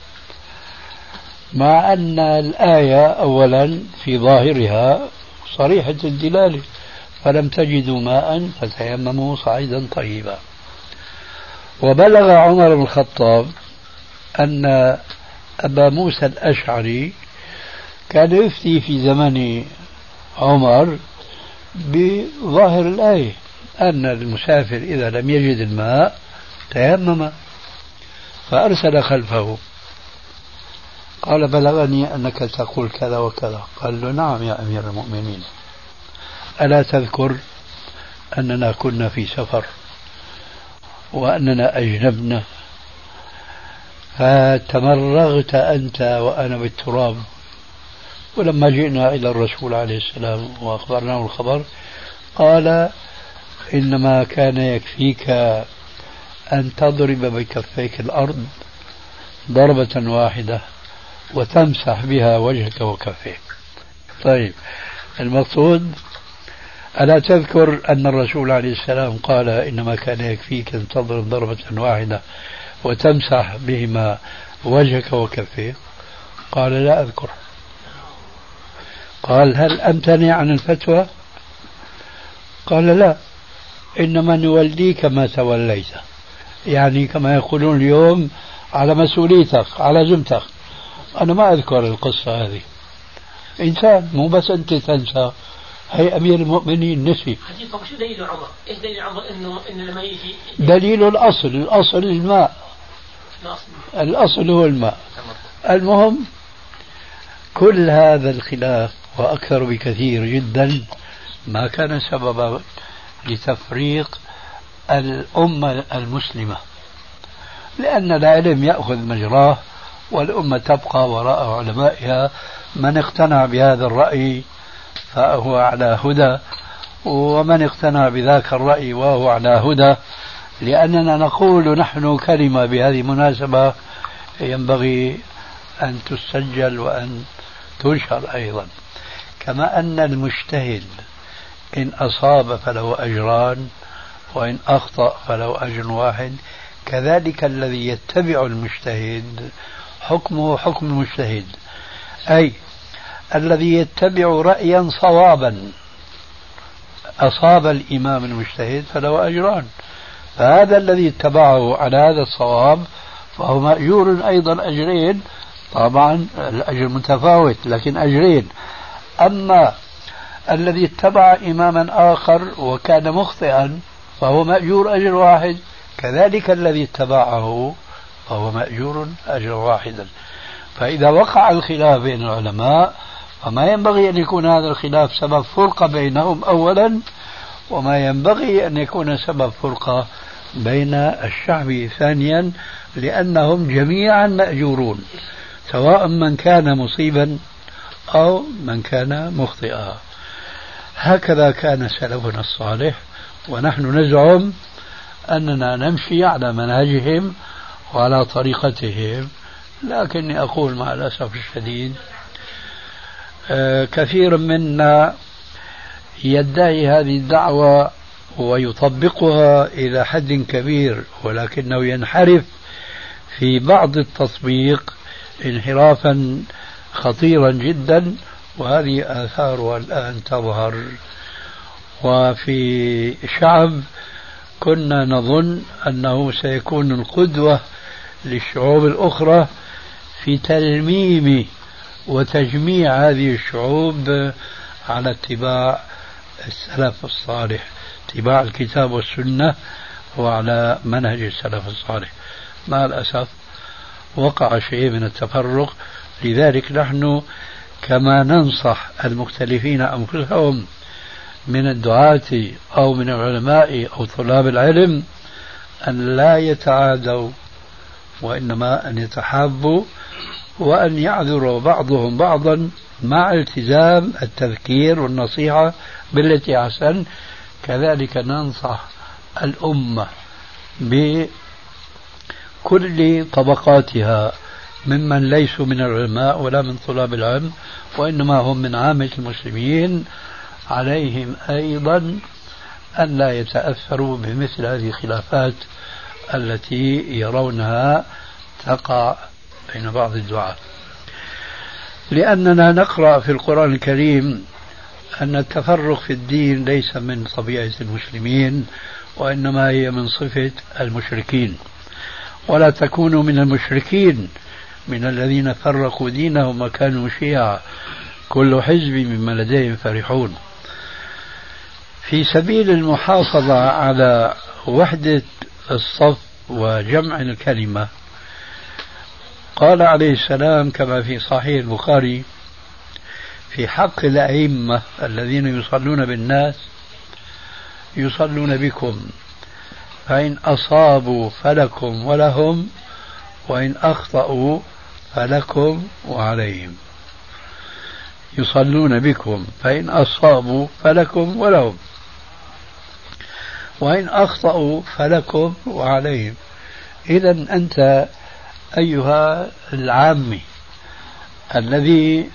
مع أن الآية أولا في ظاهرها صريحة الدلالة: فلم تجدوا ماء فتيمموا صعيدا طيبا. وبلغ عمر بن الخطاب أن أبا موسى الأشعري كان يفتي في زمن عمر بظاهر الآية أن المسافر إذا لم يجد الماء تيمم، فأرسل خلفه قال: بلغني أنك تقول كذا وكذا. قال له: نعم يا أمير المؤمنين، ألا تذكر أننا كنا في سفر وأننا أجنبنا فتمرغت أنت وأنا بالتراب، ولما جئنا إلى الرسول عليه السلام وأخبرناه الخبر قال: إنما كان يكفيك أن تضرب بكفيك الأرض ضربة واحدة وتمسح بها وجهك وكفيك. طيب، المقصود: ألا تذكر أن الرسول عليه السلام قال: إنما كان يكفيك أن تضرب ضربة واحدة وتمسح بهما وجهك وكفيك؟ قال: لا أذكر. قال: هل أمتنع عن الفتوى؟ قال: لا، إنما نوليك ما توليت، يعني كما يقولون اليوم على مسؤوليتك على ذمتك. أنا ما أذكر القصة هذه، إنسان مو بس أنت تنسى، هي أمير المؤمنين نسي. شو دليل عمر؟ إيش دليل عمر إنه لما يجي دليل الأصل الماء، الأصل هو الماء. المهم كل هذا الخلاف وأكثر بكثير جدا ما كان سببا لتفريق الأمة المسلمة، لأن العلم يأخذ مجراه والأمة تبقى وراء علمائها. من اقتنع بهذا الرأي فهو على هدى، ومن اقتنع بذاك الرأي وهو على هدى. لأننا نقول نحن كلمة بهذه المناسبة ينبغي أن تسجل وأن تنشر أيضا، كما أن المجتهد إن أصاب فله أجران وإن أخطأ فله أجر واحد، كذلك الذي يتبع المجتهد حكمه حكم المجتهد، أي الذي يتبع رأيا صوابا أصاب الإمام المجتهد فله أجران، فهذا الذي اتبعه على هذا الصواب فهو مأجور أيضا أجرين، طبعا الأجر متفاوت لكن أجرين. أما الذي اتبع إماما آخر وكان مخطئا فهو مأجور أجر واحد، كذلك الذي اتبعه فهو مأجور أجر واحدا. فإذا وقع الخلاف بين العلماء فما ينبغي أن يكون هذا الخلاف سبب فرقة بينهم أولا، وما ينبغي أن يكون سبب فرقة بين الشعب ثانيا، لأنهم جميعا مأجورون سواء من كان مصيبا أو من كان مخطئا. هكذا كان سلفنا الصالح، ونحن نزعم أننا نمشي على منهجهم وعلى طريقتهم. لكني أقول مع الأسف الشديد كثير منا يدعي هذه الدعوة ويطبقها إلى حد كبير، ولكنه ينحرف في بعض التطبيق انحرافا خطيرا جدا، وهذه آثارها الآن تظهر. وفي شعب كنا نظن أنه سيكون القدوة للشعوب الأخرى في تلميم وتجميع هذه الشعوب على اتباع السلف الصالح، اتباع الكتاب والسنة وعلى منهج السلف الصالح. مع الأسف وقع شيء من التفرق. لذلك نحن كما ننصح المختلفين أنفسهم من الدعاة أو من العلماء أو طلاب العلم أن لا يتعادوا، وإنما أن يتحابوا وأن يعذروا بعضهم بعضا مع التزام التذكير والنصيحة بالتي أحسن. كذلك ننصح الأمة بكل طبقاتها ممن ليسوا من العلماء ولا من طلاب العلم، وإنما هم من عامة المسلمين، عليهم أيضا أن لا يتأثروا بمثل هذه الخلافات التي يرونها تقع بين بعض الدعاة. لأننا نقرأ في القرآن الكريم أن التفرق في الدين ليس من طبيعة المسلمين، وإنما هي من صفة المشركين. ولا تكونوا من المشركين من الذين فرقوا دينهم وكانوا شيعا كل حزب مما لديهم فرحون. في سبيل المحافظة على وحدة الصف وجمع الكلمة قال عليه السلام كما في صحيح البخاري في حق الأئمة الذين يصلون بالناس: يصلون بكم فإن أصابوا فلكم ولهم، وإن أخطأوا فلكم وعليهم. يصلون بكم فإن أصابوا فلكم ولهم، وإن أخطأوا فلكم وعليهم. إذن أنت أيها العامي الذي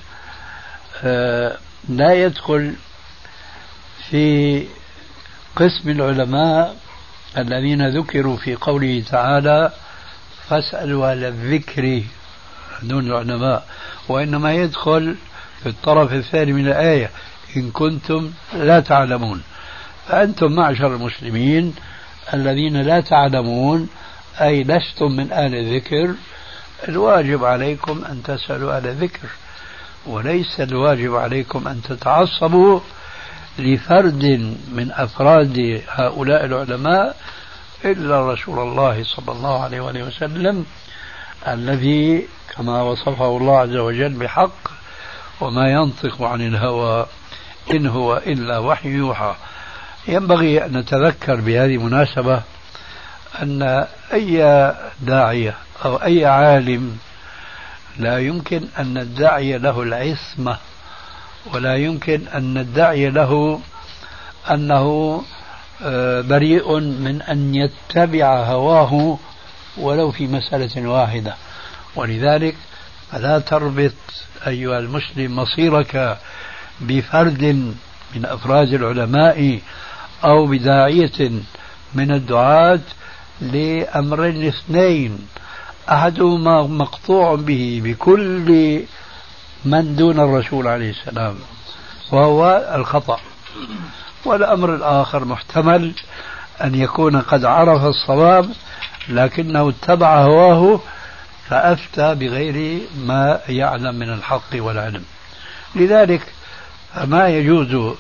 لا يدخل في قسم العلماء الذين ذكروا في قوله تعالى: فاسألوا أهل الذكر دون العلماء، وإنما يدخل في الطرف الثاني من الآية: إن كنتم لا تعلمون. فأنتم معشر المسلمين الذين لا تعلمون، أي لستم من أهل الذكر، الواجب عليكم أن تسألوا أهل الذكر، وليس الواجب عليكم أن تتعصبوا لفرد من أفراد هؤلاء العلماء إلا رسول الله صلى الله عليه وسلم، الذي كما وصفه الله عز وجل بحق: وما ينطق عن الهوى إن هو إلا وحي يوحى. ينبغي أن نتذكر بهذه المناسبة أن أي داعية أو أي عالم لا يمكن أن ندعي له العصمة، ولا يمكن أن ندعي له أنه بريء من أن يتبع هواه ولو في مسألة واحدة. ولذلك فلا تربط أيها المسلم مصيرك بفرد من أفراد العلماء أو بداعية من الدعاة لأمرين اثنين: أحدهما مقطوع به بكل من دون الرسول عليه السلام وهو الخطأ، والأمر الآخر محتمل أن يكون قد عرف الصواب لكنه اتبع هواه فأفتى بغير ما يعلم من الحق والعلم. لذلك ما يجوز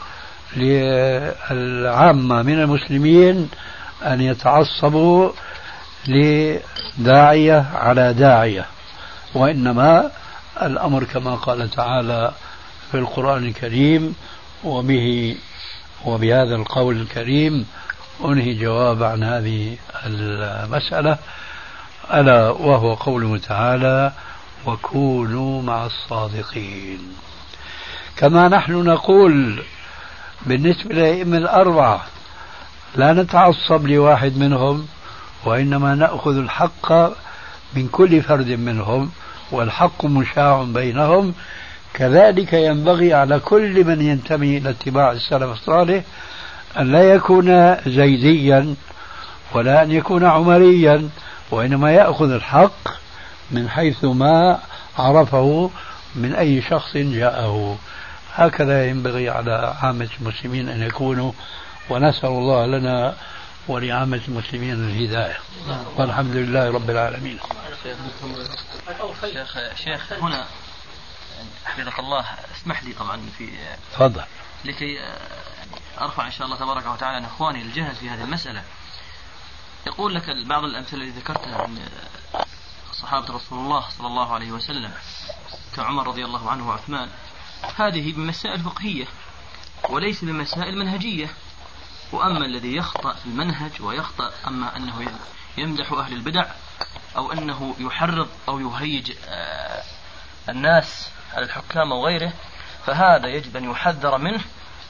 للعامة من المسلمين أن يتعصبوا لداعية على داعية، وإنما الأمر كما قال تعالى في القرآن الكريم: وبهذا القول الكريم أنهي جواب عن هذه المسألة، ألا وهو قوله تعالى: وكونوا مع الصادقين. كما نحن نقول بالنسبة للأئمة الأربعة لا نتعصب لواحد منهم، وإنما نأخذ الحق من كل فرد منهم، والحق مشاع بينهم. كذلك ينبغي على كل من ينتمي إلى اتباع السلف الصالح أن لا يكون زيديا ولا أن يكون عمريا، وإنما يأخذ الحق من حيث ما عرفه من أي شخص جاءه. هكذا ينبغي على عامة المسلمين أن يكونوا، ونسأل الله لنا ولعامة المسلمين الهداية، والحمد لله رب العالمين. شيخ هنا حفظك الله، اسمح لي طبعا في تفضل لكي أرفع إن شاء الله تبارك وتعالى عن إخواني الجهل في هذه المسألة. يقول لك بعض الأمثلة التي ذكرتها عن صحابة رسول الله صلى الله عليه وسلم كعمر رضي الله عنه وعثمان، هذه بمسائل فقهية وليس بمسائل منهجية. وأما الذي يخطأ في المنهج ويخطأ، أما أنه يمدح أهل البدع أو أنه يحرض أو يهيج الناس على الحكام وغيره، فهذا يجب أن يحذر منه.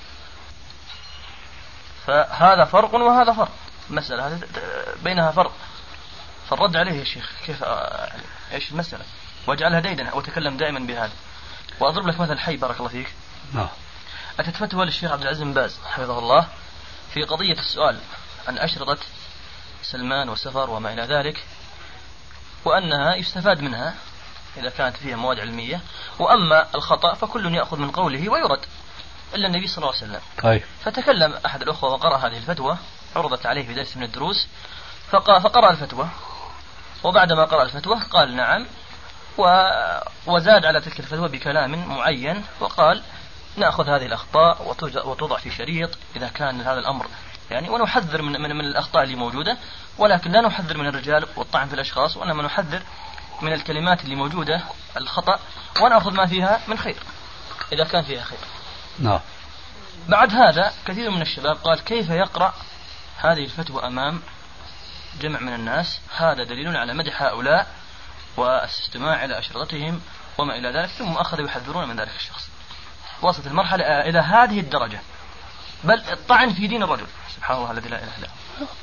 فهذا فرق وهذا فرق، مسألة هذا بينها فرق، فالرد عليه يا شيخ كيف ايش المسألة، واجعلها ديدنة وتكلم دائما بهذا. وأضرب لك مثل حي بارك الله فيك. أتت فتوى للشيخ عبد العزيز بن باز حفظه الله في قضية السؤال عن أشرطة سلمان والسفر وما إلى ذلك، وأنها يستفاد منها إذا كانت فيها مواد علمية، وأما الخطأ فكل يأخذ من قوله ويرد إلا النبي صلى الله عليه وسلم. طيب. فتكلم أحد الأخوة وقرأ هذه الفتوى، عرضت عليه في درس من الدروس، فقرأ الفتوى، وبعدما قرأ الفتوى قال نعم، وزاد على تلك الفتوى بكلام معين، وقال نأخذ هذه الأخطاء وتوضع في شريط إذا كان هذا الأمر يعني، ونحذر من الأخطاء اللي موجودة، ولكن لا نحذر من الرجال والطعن في الأشخاص، وإنما نحذر من الكلمات اللي موجودة الخطأ، ونأخذ ما فيها من خير إذا كان فيها خير. نعم. بعد هذا كثير من الشباب قال كيف يقرأ هذه الفتوى أمام جمع من الناس، هذا دليل على مدح هؤلاء والاستماع إلى أشرطتهم وما إلى ذلك، ثم أخذوا يحذرون من ذلك الشخص. وصلت المرحلة إلى هذه الدرجة، بل الطعن في دين الرجل، سبحان الله الذي لا إله إلا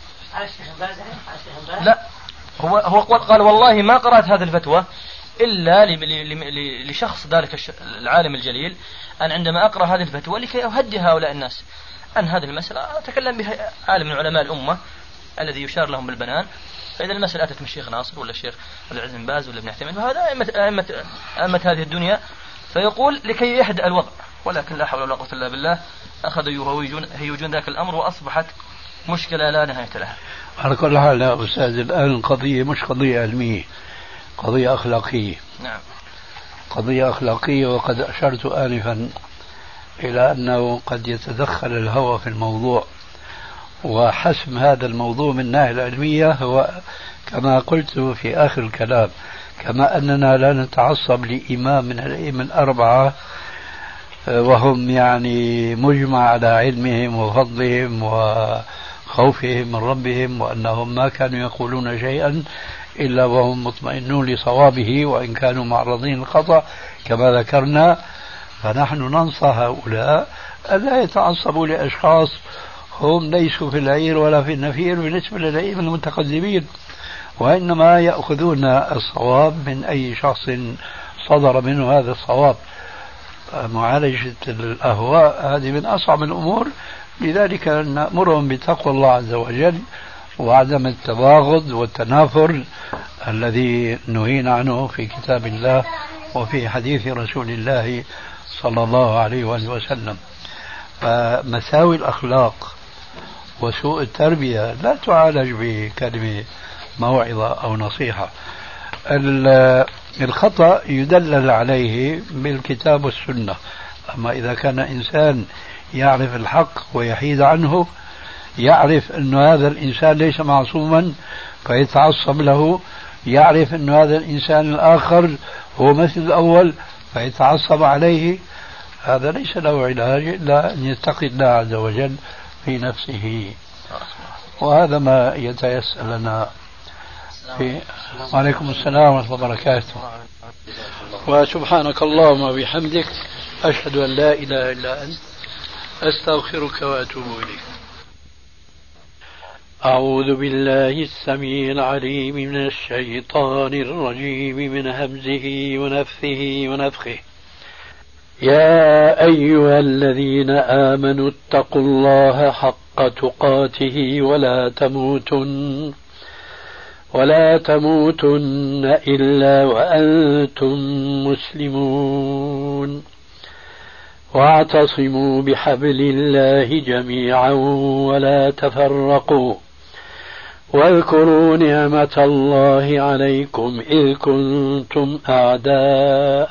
هو. لا، هو قال والله ما قرأت هذه الفتوى إلا لشخص ذلك العالم الجليل، أن عندما أقرأ هذه الفتوى لكي أهدي هؤلاء الناس أن هذه المسألة أتكلم بها عالم من علماء الأمة الذي يشار لهم بالبنان. فإذا المسألة أتت من الشيخ ناصر ولا الشيخ عبد العزيز بن باز ولا ابن عثيمين، فهذا أئمة هذه الدنيا، فيقول لكي يهدأ الوضع، ولكن لا حول ولا قوة إلا بالله أخذوا يهيجون ذاك الأمر، وأصبحت مشكلة لا نهاية لها. على كل حال يا أستاذ، الآن القضية مش قضية علمية، قضية أخلاقية. نعم. قضية أخلاقية، وقد أشرت آنفا إلى أنه قد يتدخل الهوى في الموضوع، وحسم هذا الموضوع من الناحية العلمية هو كما قلت في آخر الكلام، كما أننا لا نتعصب لإمام من الأئمة الأربعة وهم يعني مجمع على علمهم وفضلهم خوفهم من ربهم، وأنهم ما كانوا يقولون شيئا إلا وهم مطمئنون لصوابه وإن كانوا معرضين للخطأ كما ذكرنا. فنحن ننصح هؤلاء ألا يتعصبوا لأشخاص هم ليسوا في العير ولا في النفير بالنسبة للأئمة المتقدمين، وإنما يأخذون الصواب من أي شخص صدر منه هذا الصواب. معالجة الأهواء هذه من أصعب الأمور، لذلك نأمرهم بتقوى الله عز وجل وعدم التباغض والتنافر الذي نهينا عنه في كتاب الله وفي حديث رسول الله صلى الله عليه وآله وسلم. فمساوي الأخلاق وسوء التربية لا تعالج بكلمة موعظة أو نصيحة. الخطأ يدلل عليه بالكتاب والسنة، أما إذا كان إنسان يعرف الحق ويحيد عنه، يعرف أن هذا الإنسان ليس معصوما فيتعصب له، يعرف أن هذا الإنسان الآخر هو مثل الأول فيتعصب عليه، هذا ليس له علاج إلا أن يتقي الله عز وجل في نفسه. وهذا ما يتيسر لنا. وعليكم السلام ورحمة الله وبركاته. وسبحانك اللهم وبحمدك أشهد أن لا إله إلا أنت أستغفرك وأتوب إليك. أعوذ بالله السميع العليم من الشيطان الرجيم من همزه ونفثه ونفخه. يا أيها الذين آمنوا اتقوا الله حق تقاته ولا تموتن إلا وأنتم مسلمون. واعتصموا بحبل الله جميعا ولا تفرقوا. واذكروا نعمة الله عليكم إذ كنتم أعداء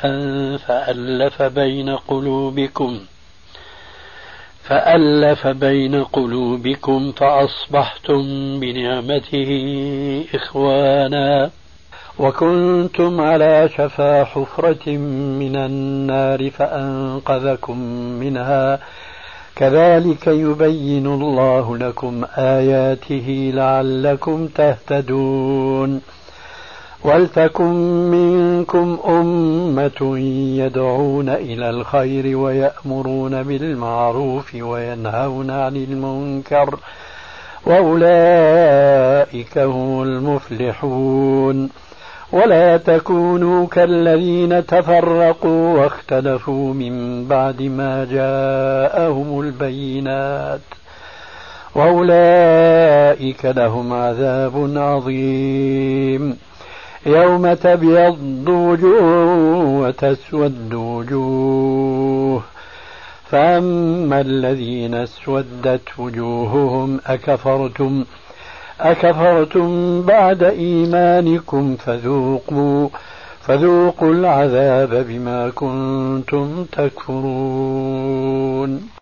فألف بين قلوبكم فأصبحتم بنعمته إخوانا وكنتم على شفا حفرة من النار فأنقذكم منها كذلك يبين الله لكم آياته لعلكم تهتدون. ولتكن منكم أمة يدعون إلى الخير ويأمرون بالمعروف وينهون عن المنكر وأولئك هم المفلحون. ولا تكونوا كالذين تفرقوا واختلفوا من بعد ما جاءهم البينات وأولئك لهم عذاب عظيم. يوم تبيض وجوه وتسود وجوه فأما الذين اسودت وجوههم أكفرتم بعد إيمانكم فذوقوا العذاب بما كنتم تكفرون.